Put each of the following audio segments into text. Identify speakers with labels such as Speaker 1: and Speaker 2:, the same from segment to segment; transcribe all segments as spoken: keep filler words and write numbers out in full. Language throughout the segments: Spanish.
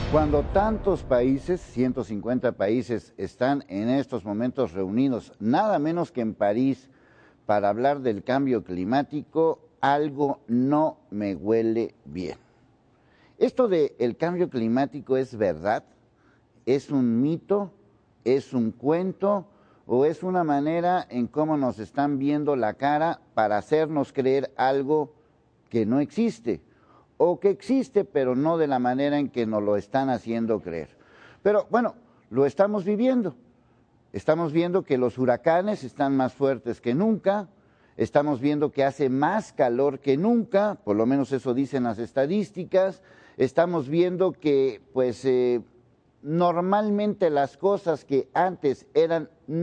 Speaker 1: Cuando tantos países, ciento cincuenta países, están en estos momentos reunidos, nada menos que en París, para hablar del cambio climático, algo no me huele bien. ¿Esto del cambio climático es verdad? ¿Es un mito? ¿Es un cuento? ¿O es una manera en cómo nos están viendo la cara para hacernos creer algo que no existe? O que existe, pero no de la manera en que nos lo están haciendo creer. Pero bueno, lo estamos viviendo. Estamos viendo que los huracanes están más fuertes que nunca, estamos viendo que hace más calor que nunca, por lo menos eso dicen las estadísticas, estamos viendo que pues eh, normalmente las cosas que antes eran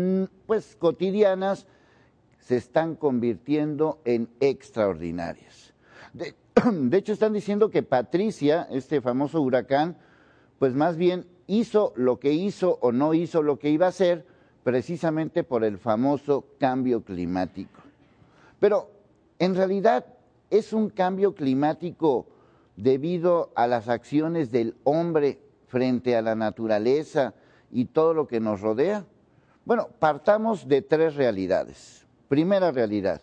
Speaker 1: pues cotidianas se están convirtiendo en extraordinarias. De, De hecho, están diciendo que Patricia, este famoso huracán, pues más bien hizo lo que hizo o no hizo lo que iba a hacer, precisamente por el famoso cambio climático. Pero, en realidad, ¿es un cambio climático debido a las acciones del hombre frente a la naturaleza y todo lo que nos rodea? Bueno, partamos de tres realidades. Primera realidad.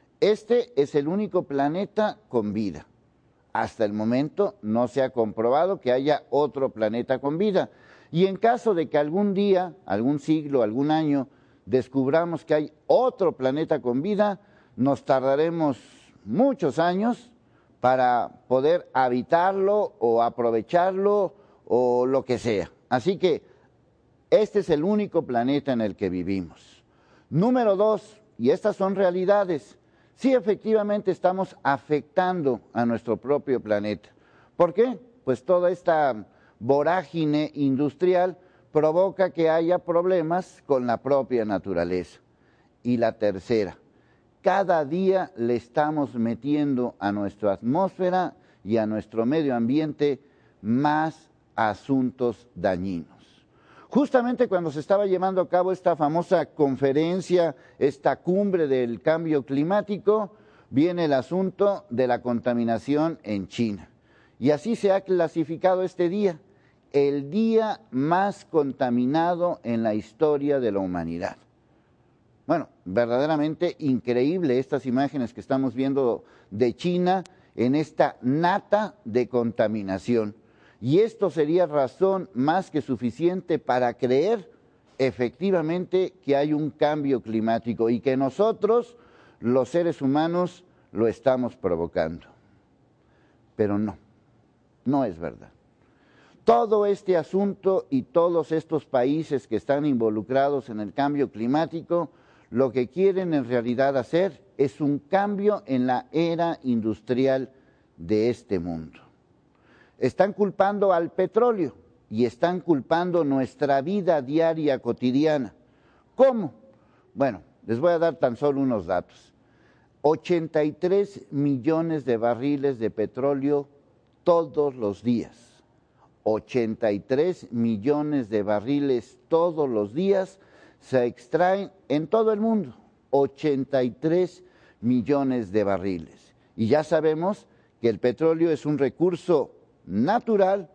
Speaker 1: Este es el único planeta con vida. Hasta el momento no se ha comprobado que haya otro planeta con vida. Y en caso de que algún día, algún siglo, algún año, descubramos que hay otro planeta con vida, nos tardaremos muchos años para poder habitarlo o aprovecharlo o lo que sea. Así que este es el único planeta en el que vivimos. Número dos, y estas son realidades. Sí, efectivamente estamos afectando a nuestro propio planeta. ¿Por qué? Pues toda esta vorágine industrial provoca que haya problemas con la propia naturaleza. Y la tercera, cada día le estamos metiendo a nuestra atmósfera y a nuestro medio ambiente más asuntos dañinos. Justamente cuando se estaba llevando a cabo esta famosa conferencia, esta cumbre del cambio climático, viene el asunto de la contaminación en China. Y así se ha clasificado este día, el día más contaminado en la historia de la humanidad. Bueno, verdaderamente increíble estas imágenes que estamos viendo de China en esta nata de contaminación. Y esto sería razón más que suficiente para creer efectivamente que hay un cambio climático y que nosotros, los seres humanos, lo estamos provocando. Pero no, no es verdad. Todo este asunto y todos estos países que están involucrados en el cambio climático, lo que quieren en realidad hacer es un cambio en la era industrial de este mundo. Están culpando al petróleo y están culpando nuestra vida diaria cotidiana. ¿Cómo? Bueno, les voy a dar tan solo unos datos. ochenta y tres millones de barriles de petróleo todos los días. ochenta y tres millones de barriles todos los días se extraen en todo el mundo. ochenta y tres millones de barriles. Y ya sabemos que el petróleo es un recurso natural,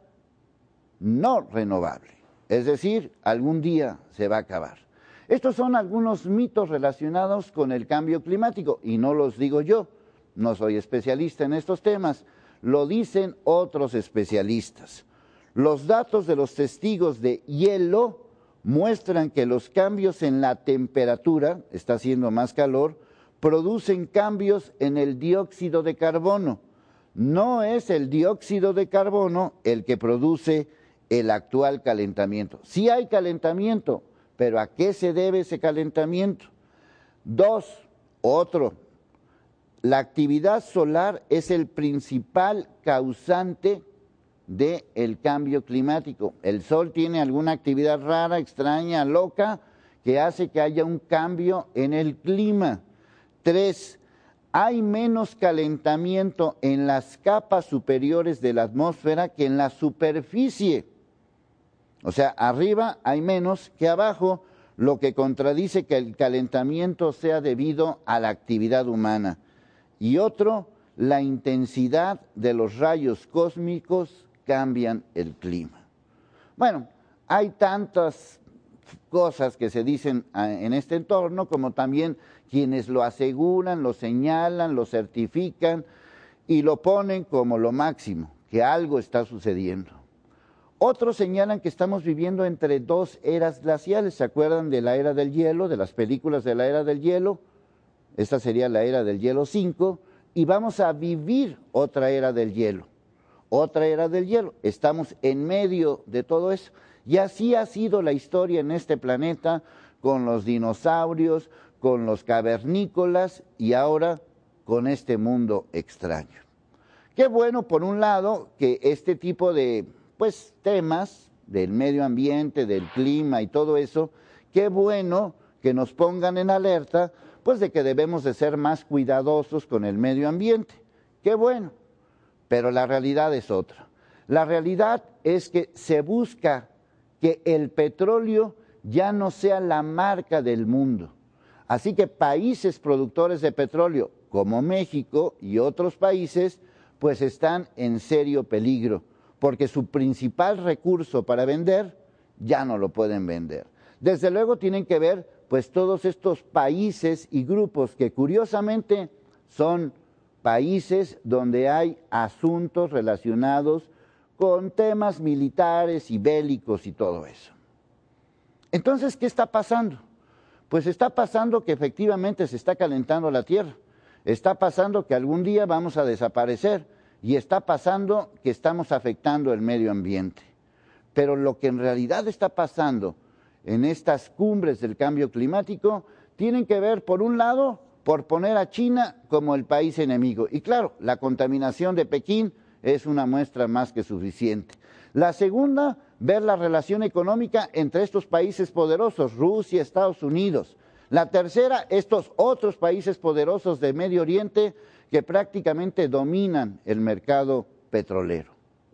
Speaker 1: no renovable. Es decir, algún día se va a acabar. Estos son algunos mitos relacionados con el cambio climático, y no los digo yo, no soy especialista en estos temas, lo dicen otros especialistas. Los datos de los testigos de hielo muestran que los cambios en la temperatura, está haciendo más calor, producen cambios en el dióxido de carbono. No es el dióxido de carbono el que produce el actual calentamiento. Sí hay calentamiento, pero ¿a qué se debe ese calentamiento? Dos, otro, la actividad solar es el principal causante del cambio climático. El sol tiene alguna actividad rara, extraña, loca, que hace que haya un cambio en el clima. Tres, hay menos calentamiento en las capas superiores de la atmósfera que en la superficie. O sea, arriba hay menos que abajo, lo que contradice que el calentamiento sea debido a la actividad humana. Y otro, la intensidad de los rayos cósmicos cambian el clima. Bueno, hay tantas cosas que se dicen en este entorno, como también quienes lo aseguran, lo señalan, lo certifican y lo ponen como lo máximo, que algo está sucediendo. Otros señalan que estamos viviendo entre dos eras glaciales. ¿Se acuerdan de la era del hielo, de las películas de la era del hielo? Esta sería la era del hielo cinco, y vamos a vivir otra era del hielo. Otra era del hielo. Estamos en medio de todo eso. Y así ha sido la historia en este planeta, con los dinosaurios, con los cavernícolas y ahora con este mundo extraño. Qué bueno, por un lado, que este tipo de pues, temas del medio ambiente, del clima y todo eso, qué bueno que nos pongan en alerta, pues de que debemos de ser más cuidadosos con el medio ambiente. Qué bueno, pero la realidad es otra. La realidad es que se busca que el petróleo ya no sea la marca del mundo. Así que países productores de petróleo como México y otros países pues están en serio peligro, porque su principal recurso para vender ya no lo pueden vender. Desde luego tienen que ver pues todos estos países y grupos que curiosamente son países donde hay asuntos relacionados con temas militares y bélicos y todo eso. Entonces, ¿qué está pasando? Pues está pasando que efectivamente se está calentando la Tierra, está pasando que algún día vamos a desaparecer y está pasando que estamos afectando el medio ambiente. Pero lo que en realidad está pasando en estas cumbres del cambio climático tienen que ver, por un lado, por poner a China como el país enemigo. Y claro, la contaminación de Pekín es una muestra más que suficiente. La segunda, ver la relación económica entre estos países poderosos, Rusia, Estados Unidos. La tercera, estos otros países poderosos de Medio Oriente que prácticamente dominan el mercado petrolero.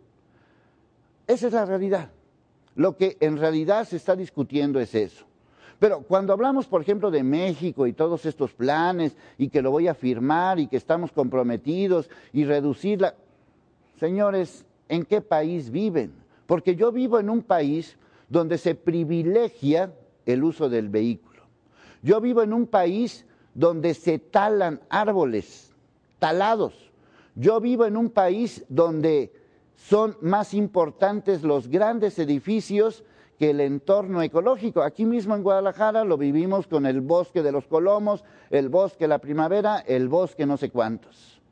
Speaker 1: Esa es la realidad. Lo que en realidad se está discutiendo es eso. Pero cuando hablamos, por ejemplo, de México y todos estos planes, y que lo voy a firmar, y que estamos comprometidos, y reducirla, señores, ¿en qué país viven? Porque yo vivo en un país donde se privilegia el uso del vehículo. Yo vivo en un país donde se talan árboles, talados. Yo vivo en un país donde son más importantes los grandes edificios que el entorno ecológico. Aquí mismo en Guadalajara lo vivimos con el bosque de los Colomos, el bosque La Primavera, el bosque no sé cuántos.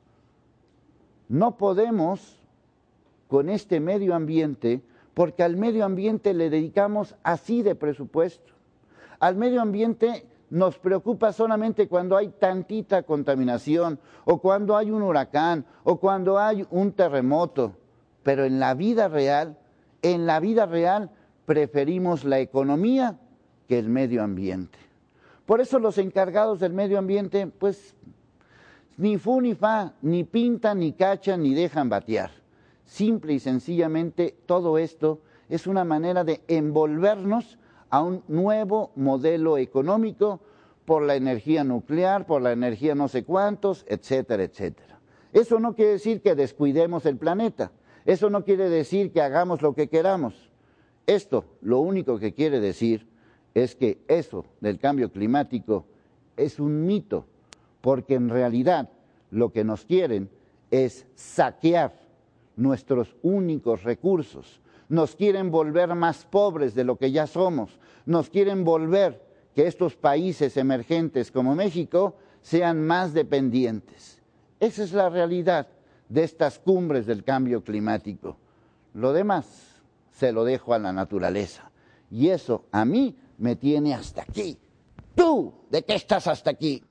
Speaker 1: No podemos con este medio ambiente, porque al medio ambiente le dedicamos así de presupuesto. Al medio ambiente nos preocupa solamente cuando hay tantita contaminación, o cuando hay un huracán, o cuando hay un terremoto. Pero en la vida real, en la vida real, preferimos la economía que el medio ambiente. Por eso los encargados del medio ambiente, pues, ni fu ni fa, ni pintan, ni cachan, ni dejan batear. Simple y sencillamente, todo esto es una manera de envolvernos a un nuevo modelo económico por la energía nuclear, por la energía no sé cuántos, etcétera, etcétera. Eso no quiere decir que descuidemos el planeta. Eso no quiere decir que hagamos lo que queramos. Esto lo único que quiere decir es que eso del cambio climático es un mito, porque en realidad lo que nos quieren es saquear nuestros únicos recursos. Nos quieren volver más pobres de lo que ya somos. Nos quieren volver que estos países emergentes como México sean más dependientes. Esa es la realidad de estas cumbres del cambio climático. Lo demás se lo dejo a la naturaleza. Y eso a mí me tiene hasta aquí. ¿Tú de qué estás hasta aquí?